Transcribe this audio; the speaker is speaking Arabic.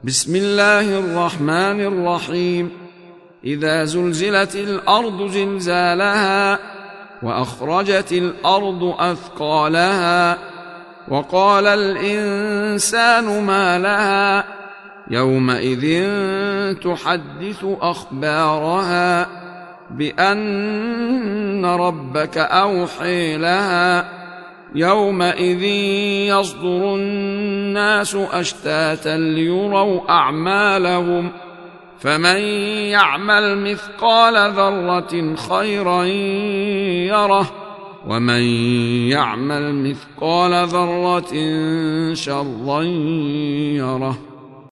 بسم الله الرحمن الرحيم. إذا زلزلت الأرض زلزالها وأخرجت الأرض أثقالها وقال الإنسان ما لها يومئذ تحدث أخبارها بأن ربك أوحي لها يومئذ يصدر الناس أشتاتا ليروا أعمالهم فمن يعمل مثقال ذرة خيرا يره ومن يعمل مثقال ذرة شرا يره.